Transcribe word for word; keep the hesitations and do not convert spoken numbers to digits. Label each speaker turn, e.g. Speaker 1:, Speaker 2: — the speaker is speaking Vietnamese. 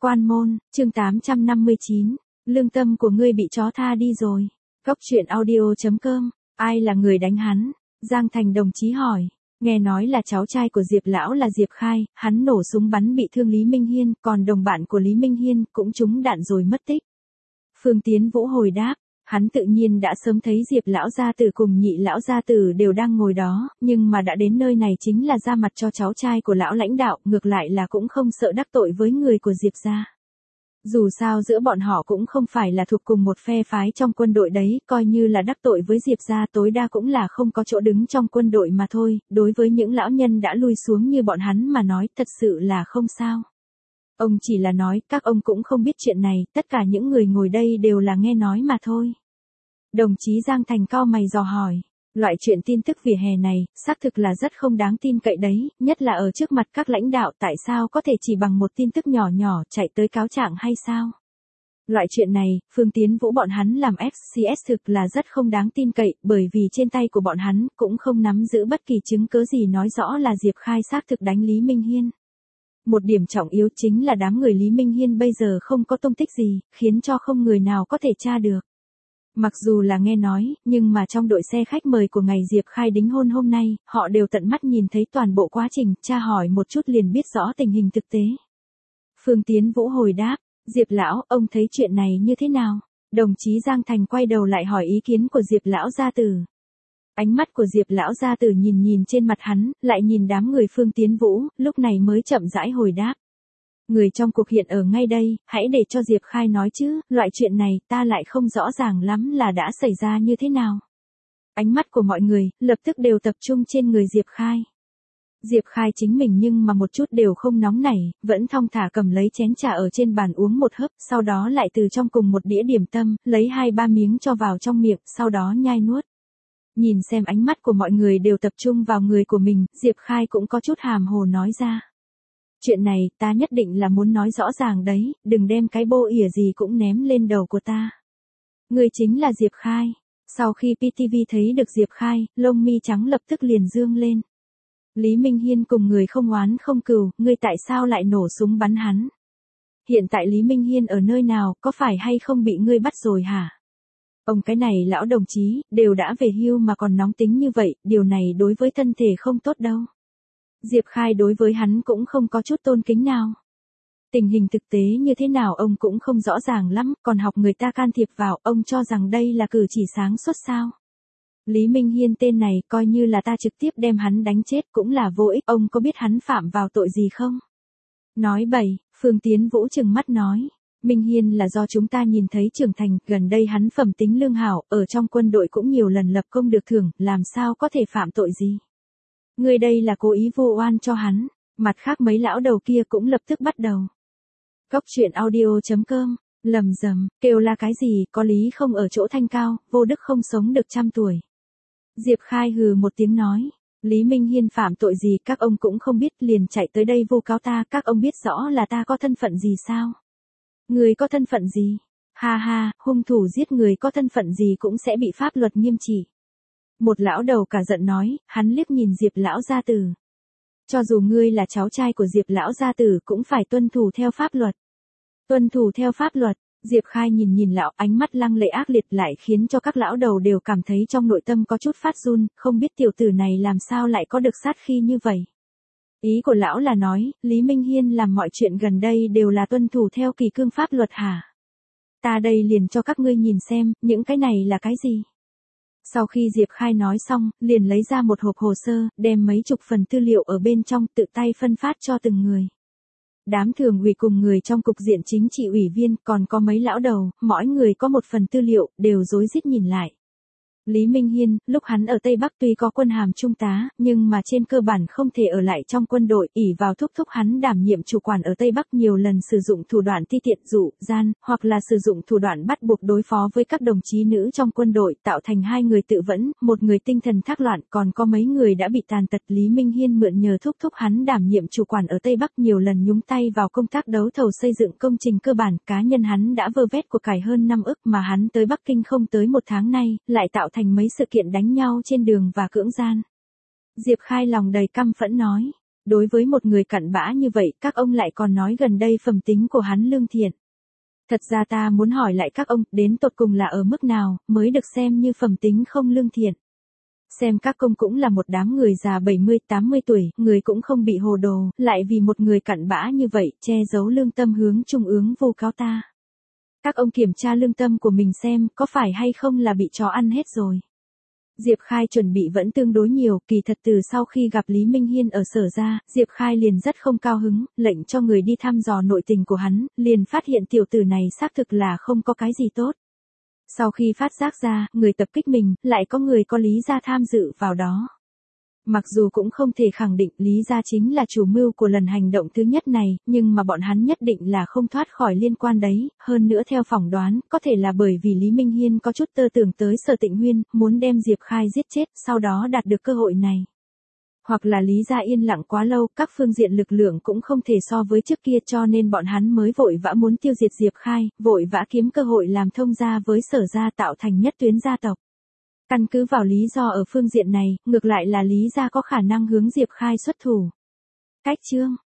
Speaker 1: Quan môn, chương tám trăm năm mươi chín, lương tâm của ngươi bị chó tha đi rồi. Góc truyện audio chấm com, ai là người đánh hắn? Giang Thành đồng chí hỏi. Nghe nói là cháu trai của Diệp lão là Diệp Khai, hắn nổ súng bắn bị thương Lý Minh Hiên, còn đồng bạn của Lý Minh Hiên cũng trúng đạn rồi mất tích. Phương Tiến Vũ hồi đáp, hắn tự nhiên đã sớm thấy Diệp lão gia tử cùng nhị lão gia tử đều đang ngồi đó, nhưng mà đã đến nơi này chính là ra mặt cho cháu trai của lão lãnh đạo, ngược lại là cũng không sợ đắc tội với người của Diệp gia. Dù sao giữa bọn họ cũng không phải là thuộc cùng một phe phái trong quân đội đấy, coi như là đắc tội với Diệp gia tối đa cũng là không có chỗ đứng trong quân đội mà thôi, đối với những lão nhân đã lui xuống như bọn hắn mà nói thật sự là không sao. Ông chỉ là nói, các ông cũng không biết chuyện này, tất cả những người ngồi đây đều là nghe nói mà thôi. Đồng chí Giang Thành cau mày dò hỏi, loại chuyện tin tức vỉa hè này, xác thực là rất không đáng tin cậy đấy, nhất là ở trước mặt các lãnh đạo tại sao có thể chỉ bằng một tin tức nhỏ nhỏ chạy tới cáo trạng hay sao? Loại chuyện này, Phương Tiến Vũ bọn hắn làm ép xê ét thực là rất không đáng tin cậy, bởi vì trên tay của bọn hắn cũng không nắm giữ bất kỳ chứng cứ gì nói rõ là Diệp Khai xác thực đánh Lý Minh Hiên. Một điểm trọng yếu chính là đám người Lý Minh Hiên bây giờ không có tung tích gì, khiến cho không người nào có thể tra được. Mặc dù là nghe nói, nhưng mà trong đội xe khách mời của ngày Diệp Khai đính hôn hôm nay, họ đều tận mắt nhìn thấy toàn bộ quá trình, tra hỏi một chút liền biết rõ tình hình thực tế. Phương Tiến Vũ hồi đáp, Diệp lão, ông thấy chuyện này như thế nào? Đồng chí Giang Thành quay đầu lại hỏi ý kiến của Diệp lão gia tử. Ánh mắt của Diệp lão gia tử nhìn nhìn trên mặt hắn, lại nhìn đám người Phương Tiến Vũ, lúc này mới chậm rãi hồi đáp. Người trong cuộc hiện ở ngay đây, hãy để cho Diệp Khai nói chứ, loại chuyện này ta lại không rõ ràng lắm là đã xảy ra như thế nào. Ánh mắt của mọi người, lập tức đều tập trung trên người Diệp Khai. Diệp Khai chính mình nhưng mà một chút đều không nóng nảy, vẫn thong thả cầm lấy chén trà ở trên bàn uống một hớp, sau đó lại từ trong cùng một đĩa điểm tâm, lấy hai ba miếng cho vào trong miệng, sau đó nhai nuốt. Nhìn xem ánh mắt của mọi người đều tập trung vào người của mình, Diệp Khai cũng có chút hàm hồ nói ra. Chuyện này, ta nhất định là muốn nói rõ ràng đấy, đừng đem cái bô ỉa gì cũng ném lên đầu của ta. Người chính là Diệp Khai. Sau khi pê tê vê thấy được Diệp Khai, lông mi trắng lập tức liền dương lên. Lý Minh Hiên cùng người không oán không cừu, ngươi tại sao lại nổ súng bắn hắn? Hiện tại Lý Minh Hiên ở nơi nào, có phải hay không bị ngươi bắt rồi hả? Ông cái này lão đồng chí, đều đã về hưu mà còn nóng tính như vậy, điều này đối với thân thể không tốt đâu. Diệp Khai đối với hắn cũng không có chút tôn kính nào. Tình hình thực tế như thế nào ông cũng không rõ ràng lắm, còn học người ta can thiệp vào, ông cho rằng đây là cử chỉ sáng suốt sao. Lý Minh Hiên tên này coi như là ta trực tiếp đem hắn đánh chết cũng là vô ích, ông có biết hắn phạm vào tội gì không? Nói bậy, Phương Tiến Vũ trừng mắt nói. Minh Hiên là do chúng ta nhìn thấy trưởng thành, gần đây hắn phẩm tính lương hảo, ở trong quân đội cũng nhiều lần lập công được thưởng, làm sao có thể phạm tội gì. Người đây là cố ý vu oan cho hắn, mặt khác mấy lão đầu kia cũng lập tức bắt đầu. Góc truyện audio chấm com, lầm rầm, kêu là cái gì, có lý không ở chỗ thanh cao, vô đức không sống được trăm tuổi. Diệp Khai hừ một tiếng nói, Lý Minh Hiên phạm tội gì các ông cũng không biết liền chạy tới đây vu cáo ta, các ông biết rõ là ta có thân phận gì sao? Người có thân phận gì? Ha ha, hung thủ giết người có thân phận gì cũng sẽ bị pháp luật nghiêm trị. Một lão đầu cả giận nói, hắn liếc nhìn Diệp lão gia tử. Cho dù ngươi là cháu trai của Diệp lão gia tử cũng phải tuân thủ theo pháp luật. Tuân thủ theo pháp luật, Diệp Khai nhìn nhìn lão, ánh mắt lăng lệ ác liệt lại khiến cho các lão đầu đều cảm thấy trong nội tâm có chút phát run, không biết tiểu tử này làm sao lại có được sát khí như vậy. Ý của lão là nói, Lý Minh Hiên làm mọi chuyện gần đây đều là tuân thủ theo kỷ cương pháp luật hả? Ta đây liền cho các ngươi nhìn xem, những cái này là cái gì? Sau khi Diệp Khai nói xong, liền lấy ra một hộp hồ sơ, đem mấy chục phần tư liệu ở bên trong tự tay phân phát cho từng người. Đám thường ủy cùng người trong cục diện chính trị ủy viên, còn có mấy lão đầu, mỗi người có một phần tư liệu, đều rối rít nhìn lại. Lý Minh Hiên, lúc hắn ở Tây Bắc tuy có quân hàm trung tá, nhưng mà trên cơ bản không thể ở lại trong quân đội, ỷ vào thúc thúc hắn đảm nhiệm chủ quản ở Tây Bắc nhiều lần sử dụng thủ đoạn ti tiện dụ, gian, hoặc là sử dụng thủ đoạn bắt buộc đối phó với các đồng chí nữ trong quân đội, tạo thành hai người tự vẫn, một người tinh thần thác loạn, còn có mấy người đã bị tàn tật. Lý Minh Hiên mượn nhờ thúc thúc hắn đảm nhiệm chủ quản ở Tây Bắc nhiều lần nhúng tay vào công tác đấu thầu xây dựng công trình cơ bản, cá nhân hắn đã vơ vét của cải hơn năm ức mà hắn tới Bắc Kinh không tới một tháng nay, lại tạo thành mấy sự kiện đánh nhau trên đường và cưỡng gian. Diệp Khai lòng đầy căm phẫn nói, Đối với một người cặn bã như vậy, các ông lại còn nói gần đây phẩm tính của hắn lương thiện. Thật ra ta muốn hỏi lại các ông, đến tột cùng là ở mức nào, mới được xem như phẩm tính không lương thiện. Xem các ông cũng là một đám người già bảy mươi tám mươi tuổi, người cũng không bị hồ đồ, lại vì một người cặn bã như vậy, che giấu lương tâm hướng trung ương vu cáo ta. Các ông kiểm tra lương tâm của mình xem, có phải hay không là bị chó ăn hết rồi. Diệp Khai chuẩn bị vẫn tương đối nhiều, kỳ thật từ sau khi gặp Lý Minh Hiên ở Sở ra, Diệp Khai liền rất không cao hứng, lệnh cho người đi thăm dò nội tình của hắn, liền phát hiện tiểu tử này xác thực là không có cái gì tốt. Sau khi phát giác ra, người tập kích mình, lại có người có Lý gia tham dự vào đó. Mặc dù cũng không thể khẳng định Lý gia chính là chủ mưu của lần hành động thứ nhất này, nhưng mà bọn hắn nhất định là không thoát khỏi liên quan đấy, hơn nữa theo phỏng đoán, có thể là bởi vì Lý Minh Hiên có chút tơ tưởng tới Sở Tịnh Huyên, muốn đem Diệp Khai giết chết, sau đó đạt được cơ hội này. Hoặc là Lý gia yên lặng quá lâu, các phương diện lực lượng cũng không thể so với trước kia cho nên bọn hắn mới vội vã muốn tiêu diệt Diệp Khai, vội vã kiếm cơ hội làm thông gia với Sở gia tạo thành nhất tuyến gia tộc. Căn cứ vào lý do ở phương diện này, ngược lại là Lý gia có khả năng hướng Diệp Khai xuất thủ. Cách chương